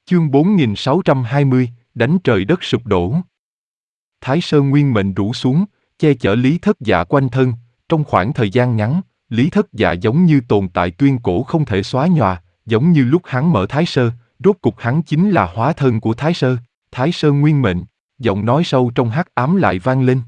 Chương 4620, đánh trời đất sụp đổ. Thái Sơn nguyên mệnh rủ xuống, che chở Lý Thất Dạ quanh thân. Trong khoảng thời gian ngắn, Lý Thất Dạ giống như tồn tại tuyên cổ không thể xóa nhòa, giống như lúc hắn mở Thái Sơ, rốt cục hắn chính là hóa thân của Thái Sơ. Thái Sơn nguyên mệnh, giọng nói sâu trong hắc ám lại vang lên.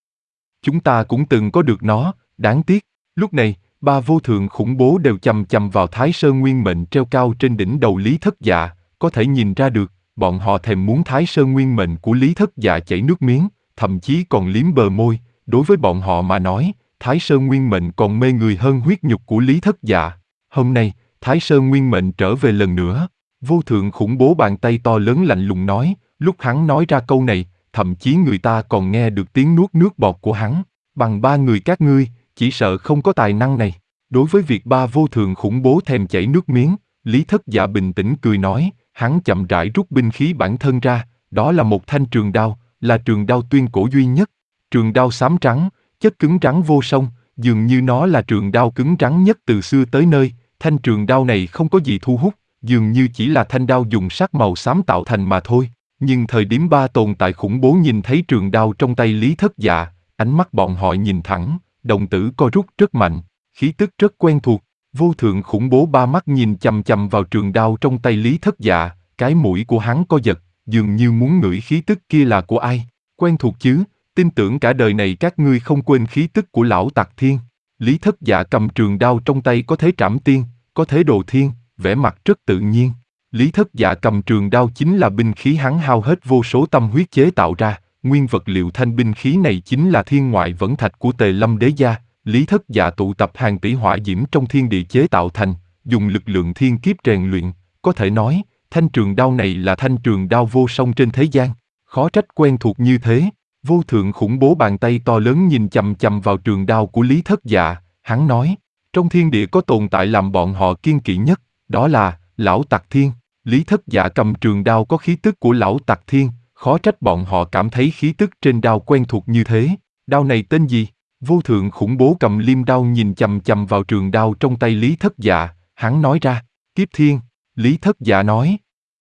Chúng ta cũng từng có được nó, đáng tiếc. Lúc này, ba vô thượng khủng bố đều chầm chầm vào Thái Sơn nguyên mệnh treo cao trên đỉnh đầu Lý Thất Dạ, có thể nhìn ra được, bọn họ thèm muốn Thái Sơn nguyên mệnh của Lý Thất Dạ chảy nước miếng, thậm chí còn liếm bờ môi. Đối với bọn họ mà nói, Thái Sơn nguyên mệnh còn mê người hơn huyết nhục của Lý Thất Dạ. Hôm nay, Thái Sơn nguyên mệnh trở về lần nữa. Vô thượng khủng bố bàn tay to lớn lạnh lùng nói, lúc hắn nói ra câu này, thậm chí người ta còn nghe được tiếng nuốt nước bọt của hắn. Bằng ba người các ngươi, chỉ sợ không có tài năng này. Đối với việc ba vô thượng khủng bố thèm chảy nước miếng, Lý Thất Dạ bình tĩnh cười nói, hắn chậm rãi rút binh khí bản thân ra, đó là một thanh trường đao, là trường đao tuyên cổ duy nhất. Trường đao xám trắng, chất cứng rắn vô song, dường như nó là trường đao cứng rắn nhất từ xưa tới nơi. Thanh trường đao này không có gì thu hút, dường như chỉ là thanh đao dùng sắc màu xám tạo thành mà thôi. Nhưng thời điểm ba tồn tại khủng bố nhìn thấy trường đao trong tay Lý Thất Dạ, ánh mắt bọn họ nhìn thẳng, đồng tử co rút rất mạnh, khí tức rất quen thuộc. Vô thượng khủng bố ba mắt nhìn chằm chằm vào trường đao trong tay Lý Thất Dạ, cái mũi của hắn co giật, dường như muốn ngửi khí tức kia là của ai. Quen thuộc chứ, tin tưởng cả đời này các ngươi không quên khí tức của lão Tặc Thiên. Lý Thất Dạ cầm trường đao trong tay có thể trảm tiên, có thể đồ thiên, vẻ mặt rất tự nhiên. Lý Thất Dạ cầm trường đao chính là binh khí hắn hao hết vô số tâm huyết chế tạo ra, nguyên vật liệu thanh binh khí này chính là thiên ngoại vẫn thạch của Tề Lâm Đế gia. Lý Thất Dạ tụ tập hàng tỷ hỏa diễm trong thiên địa chế tạo thành, dùng lực lượng thiên kiếp rèn luyện, có thể nói, thanh trường đao này là thanh trường đao vô song trên thế gian, khó trách quen thuộc như thế. Vô thượng khủng bố bàn tay to lớn nhìn chằm chằm vào trường đao của Lý Thất Dạ, hắn nói, trong thiên địa có tồn tại làm bọn họ kiêng kỵ nhất, đó là lão Tặc Thiên. Lý Thất Dạ cầm trường đao có khí tức của lão Tặc Thiên, khó trách bọn họ cảm thấy khí tức trên đao quen thuộc như thế. Đao này tên gì? Vô thượng khủng bố cầm liêm đao nhìn chằm chằm vào trường đao trong tay Lý Thất Dạ, hắn nói ra, Kiếp Thiên. Lý Thất Dạ nói,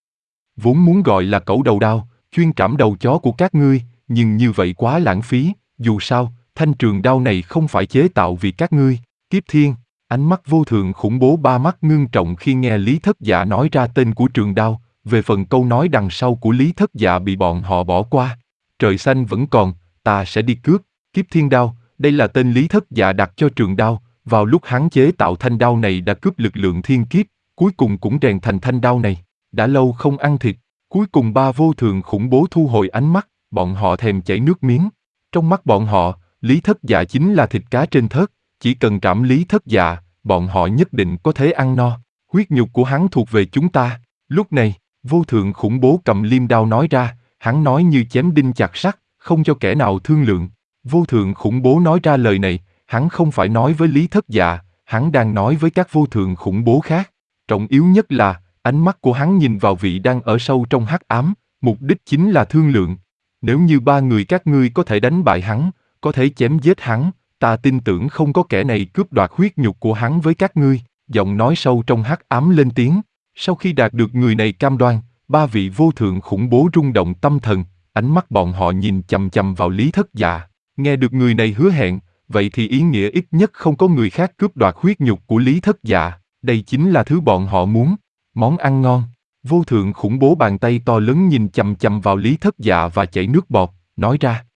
vốn muốn gọi là cẩu đầu đao, chuyên trảm đầu chó của các ngươi, nhưng như vậy quá lãng phí, dù sao, thanh trường đao này không phải chế tạo vì các ngươi. Kiếp Thiên. Ánh mắt vô thượng khủng bố ba mắt ngưng trọng khi nghe Lý Thất Dạ nói ra tên của trường đao, về phần câu nói đằng sau của Lý Thất Dạ bị bọn họ bỏ qua. Trời xanh vẫn còn, ta sẽ đi cướp. Kiếp Thiên đao, đây là tên Lý Thất Dạ đặt cho trường đao, vào lúc hắn chế tạo thanh đao này đã cướp lực lượng thiên kiếp, cuối cùng cũng rèn thành thanh đao này. Đã lâu không ăn thịt, cuối cùng ba vô thượng khủng bố thu hồi ánh mắt, bọn họ thèm chảy nước miếng. Trong mắt bọn họ, Lý Thất Dạ chính là thịt cá trên thớt, chỉ cần trảm Lý Thất Dạ, bọn họ nhất định có thể ăn no. Huyết nhục của hắn thuộc về chúng ta. Lúc này, vô thượng khủng bố cầm liêm đao nói ra, hắn nói như chém đinh chặt sắt, không cho kẻ nào thương lượng. Vô thượng khủng bố nói ra lời này, hắn không phải nói với Lý Thất Dạ, hắn đang nói với các vô thượng khủng bố khác. Trọng yếu nhất là, ánh mắt của hắn nhìn vào vị đang ở sâu trong hắc ám, mục đích chính là thương lượng. Nếu như ba người các ngươi có thể đánh bại hắn, có thể chém giết hắn, ta tin tưởng không có kẻ này cướp đoạt huyết nhục của hắn với các ngươi. Giọng nói sâu trong hắc ám lên tiếng. Sau khi đạt được người này cam đoan, ba vị vô thượng khủng bố rung động tâm thần, ánh mắt bọn họ nhìn chằm chằm vào Lý Thất Dạ. Nghe được người này hứa hẹn, vậy thì ý nghĩa ít nhất không có người khác cướp đoạt huyết nhục của Lý Thất Dạ. Đây chính là thứ bọn họ muốn, món ăn ngon. Vô thượng khủng bố bàn tay to lớn nhìn chằm chằm vào Lý Thất Dạ và chảy nước bọt, nói ra.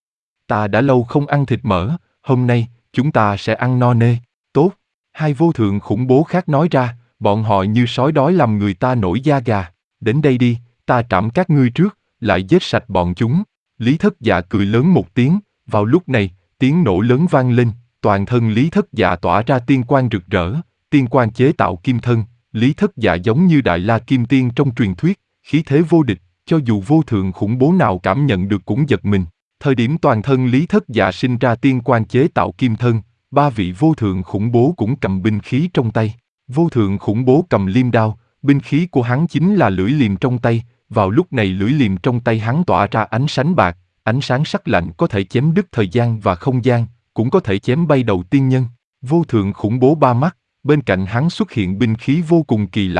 Ta đã lâu không ăn thịt mỡ, hôm nay, chúng ta sẽ ăn no nê. Tốt. Hai vô thượng khủng bố khác nói ra, bọn họ như sói đói làm người ta nổi da gà. Đến đây đi, ta trảm các ngươi trước, lại giết sạch bọn chúng. Lý Thất Dạ cười lớn một tiếng, vào lúc này, tiếng nổ lớn vang lên, toàn thân Lý Thất Dạ tỏa ra tiên quang rực rỡ, tiên quang chế tạo kim thân. Lý Thất Dạ giống như Đại La Kim Tiên trong truyền thuyết, khí thế vô địch, cho dù vô thượng khủng bố nào cảm nhận được cũng giật mình. Thời điểm toàn thân Lý Thất Dạ sinh ra tiên quang chế tạo kim thân, ba vị vô thượng khủng bố cũng cầm binh khí trong tay. Vô thượng khủng bố cầm liêm đao, binh khí của hắn chính là lưỡi liềm trong tay. Vào lúc này lưỡi liềm trong tay hắn tỏa ra ánh sáng bạc, ánh sáng sắc lạnh có thể chém đứt thời gian và không gian, cũng có thể chém bay đầu tiên nhân. Vô thượng khủng bố ba mắt, bên cạnh hắn xuất hiện binh khí vô cùng kỳ lạ,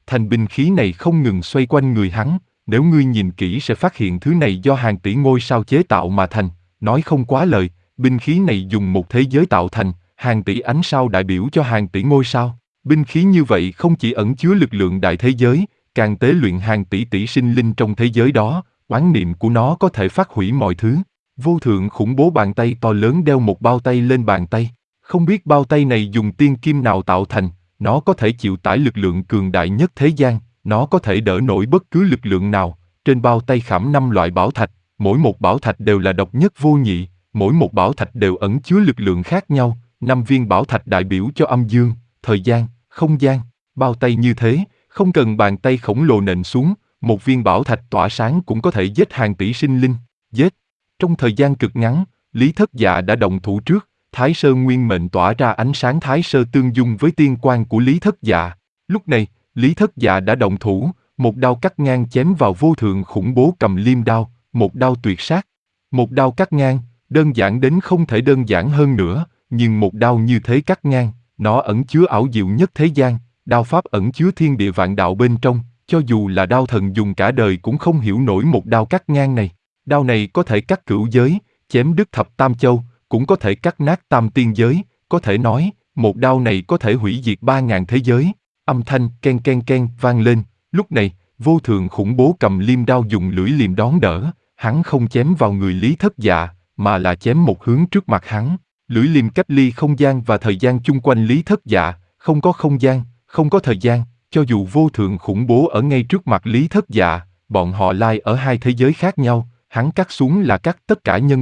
Thanh binh khí này không ngừng xoay quanh người hắn, nếu ngươi nhìn kỹ sẽ phát hiện thứ này do hàng tỷ ngôi sao chế tạo mà thành, nói không quá lời, binh khí này dùng một thế giới tạo thành, hàng tỷ ánh sao đại biểu cho hàng tỷ ngôi sao. Binh khí như vậy không chỉ ẩn chứa lực lượng đại thế giới, càng tế luyện hàng tỷ tỷ sinh linh trong thế giới đó, oán niệm của nó có thể phát hủy mọi thứ. Vô thượng khủng bố bàn tay to lớn đeo một bao tay lên bàn tay. Không biết bao tay này dùng tiên kim nào tạo thành, nó có thể chịu tải lực lượng cường đại nhất thế gian, nó có thể đỡ nổi bất cứ lực lượng nào. Trên bao tay khảm 5 loại bảo thạch, mỗi một bảo thạch đều là độc nhất vô nhị, mỗi một bảo thạch đều ẩn chứa lực lượng khác nhau. 5 viên bảo thạch đại biểu cho âm dương, thời gian, không gian. Bao tay như thế, không cần bàn tay khổng lồ nện xuống, một viên bảo thạch tỏa sáng cũng có thể giết hàng tỷ sinh linh. Giết! Trong thời gian cực ngắn, Lý Thất Dạ đã động thủ trước. Thái Sơ Nguyên Mệnh tỏa ra ánh sáng Thái Sơ tương dung với tiên quang của Lý Thất Dạ. Lúc này, Lý Thất Dạ đã động thủ, một đao cắt ngang chém vào vô thượng khủng bố cầm liêm đao, một đao tuyệt sát. Một đao cắt ngang, đơn giản đến không thể đơn giản hơn nữa, nhưng một đao như thế cắt ngang, nó ẩn chứa ảo diệu nhất thế gian, đao pháp ẩn chứa thiên địa vạn đạo bên trong, cho dù là đao thần dùng cả đời cũng không hiểu nổi một đao cắt ngang này. Đao này có thể cắt cửu giới, chém đứt thập tam châu, cũng có thể cắt nát tam tiên giới, có thể nói, một đao này có thể hủy diệt 3.000 thế giới. Âm thanh ken ken ken vang lên, lúc này, vô thượng khủng bố cầm liêm đao dùng lưỡi liềm đón đỡ, hắn không chém vào người Lý Thất Dạ, mà là chém một hướng trước mặt hắn. Lưỡi liềm cách ly không gian và thời gian chung quanh Lý Thất Dạ, không có không gian, không có thời gian, cho dù vô thượng khủng bố ở ngay trước mặt Lý Thất Dạ, bọn họ lai ở hai thế giới khác nhau, hắn cắt xuống là cắt tất cả nhân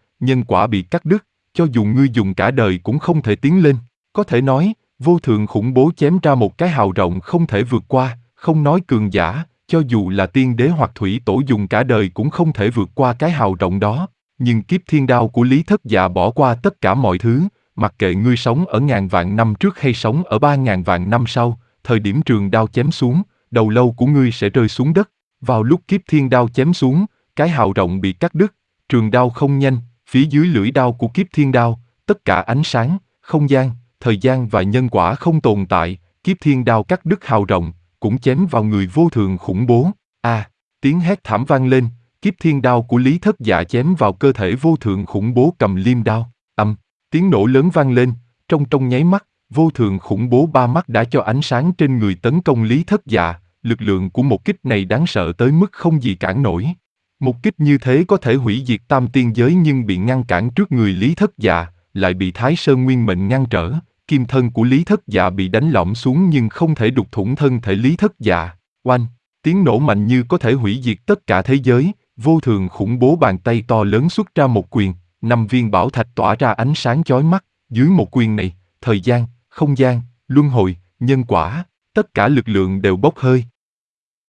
quả bị cắt đứt, cho dù ngươi dùng cả đời cũng không thể tiến lên. Có thể nói, vô thượng khủng bố chém ra một cái hào rộng không thể vượt qua, không nói cường giả, cho dù là tiên đế hoặc thủy tổ dùng cả đời cũng không thể vượt qua cái hào rộng đó. Nhưng kiếp thiên đao của Lý Thất Dạ bỏ qua tất cả mọi thứ, mặc kệ ngươi sống ở ngàn vạn năm trước hay sống ở 3.000 vạn năm sau, thời điểm trường đao chém xuống, đầu lâu của ngươi sẽ rơi xuống đất. Vào lúc kiếp thiên đao chém xuống, cái hào rộng bị cắt đứt, trường đao không nhanh, phía dưới lưỡi đao của kiếp thiên đao, tất cả ánh sáng, không gian, thời gian và nhân quả không tồn tại, kiếp thiên đao cắt đứt hào rộng, cũng chém vào người vô thượng khủng bố. Tiếng hét thảm vang lên, kiếp thiên đao của Lý Thất Dạ chém vào cơ thể vô thượng khủng bố cầm liêm đao. Tiếng nổ lớn vang lên, trong nháy mắt, vô thượng khủng bố ba mắt đã cho ánh sáng trên người tấn công Lý Thất Dạ, lực lượng của một kích này đáng sợ tới mức không gì cản nổi. Một kích như thế có thể hủy diệt tam tiên giới nhưng bị ngăn cản trước người Lý Thất Dạ, lại bị Thái Sơn Nguyên Mệnh ngăn trở, kim thân của Lý Thất Dạ bị đánh lõm xuống nhưng không thể đục thủng thân thể Lý Thất Dạ. Oanh! Tiếng nổ mạnh như có thể hủy diệt tất cả thế giới, vô thượng khủng bố bàn tay to lớn xuất ra một quyền, 5 viên bảo thạch tỏa ra ánh sáng chói mắt, dưới một quyền này, thời gian, không gian, luân hồi, nhân quả, tất cả lực lượng đều bốc hơi.